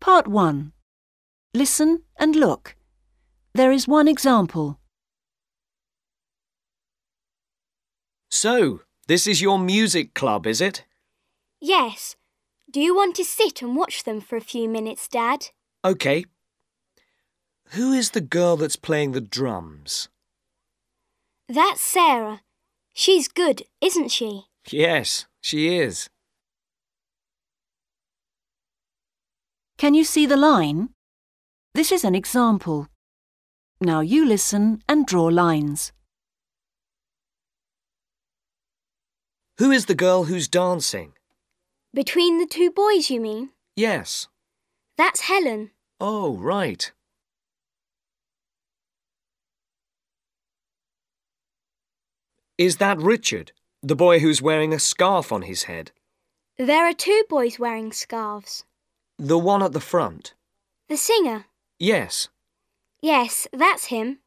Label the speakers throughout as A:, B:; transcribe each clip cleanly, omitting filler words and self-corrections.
A: Part 1. Listen and look. There is one example.
B: So, this is your music club, is it?
C: Yes. Do you want to sit and watch them for a few minutes, Dad?
B: OK. Who is the girl that's playing the drums?
C: That's Sarah. She's good, isn't she?
B: Yes, she is.
A: Can you see the line? This is an example. Now you listen and draw lines.
B: Who is the girl who's dancing?
C: Between the two boys, you mean?
B: Yes.
C: That's Helen.
B: Oh, right. Is that Richard, the boy who's wearing a scarf on his head?
C: There are two boys wearing scarves.
B: The one at the front?
C: The singer?
B: Yes.
C: Yes, that's him.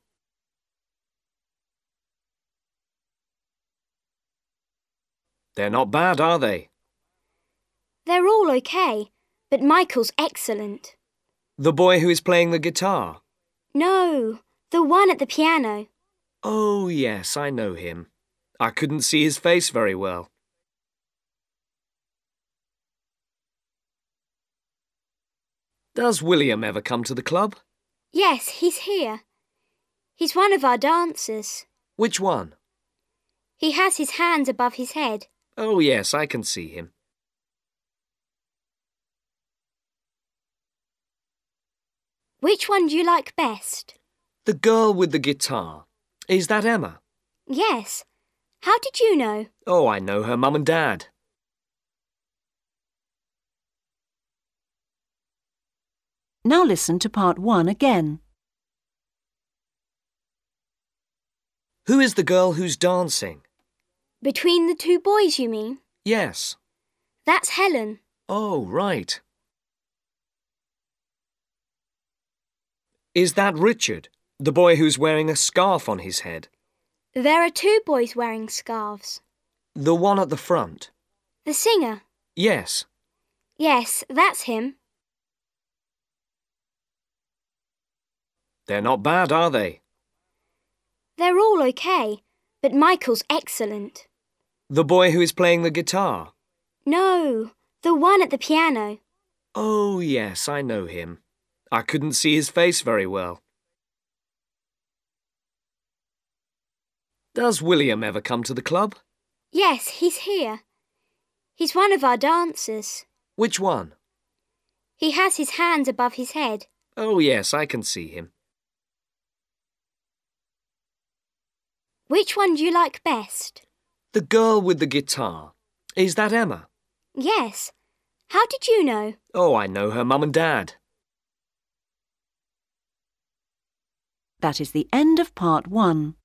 B: They're not bad, are they?
C: They're all okay, but Michael's excellent.
B: The boy who is playing the guitar?
C: No, the one at the piano.
B: Oh, yes, I know him. I couldn't see his face very well. Does William ever come to the club?
C: Yes, he's here. He's one of our dancers.
B: Which one?
C: He has his hands above his head.
B: Oh, yes, I can see him.
C: Which one do you like best?
B: The girl with the guitar. Is that Emma?
C: Yes. How did you know?
B: Oh, I know her mum and dad.
A: Now listen to part 1 again.
B: Who is the girl who's dancing?
C: Between the two boys, you mean?
B: Yes.
C: That's Helen.
B: Oh, right. Is that Richard, the boy who's wearing a scarf on his head?
C: There are two boys wearing scarves.
B: The one at the front?
C: The singer?
B: Yes.
C: Yes, that's him.
B: They're not bad, are they?
C: They're all okay, but Michael's excellent.
B: The boy who is playing the guitar?
C: No, the one at the piano.
B: Oh, yes, I know him. I couldn't see his face very well. Does William ever come to the club?
C: Yes, he's here. He's one of our dancers.
B: Which one?
C: He has his hands above his head.
B: Oh, yes, I can see him.
C: Which one do you like best?
B: The girl with the guitar. Is that Emma?
C: Yes. How did you know?
B: Oh, I know her mum and dad.
A: That is the end of part 1.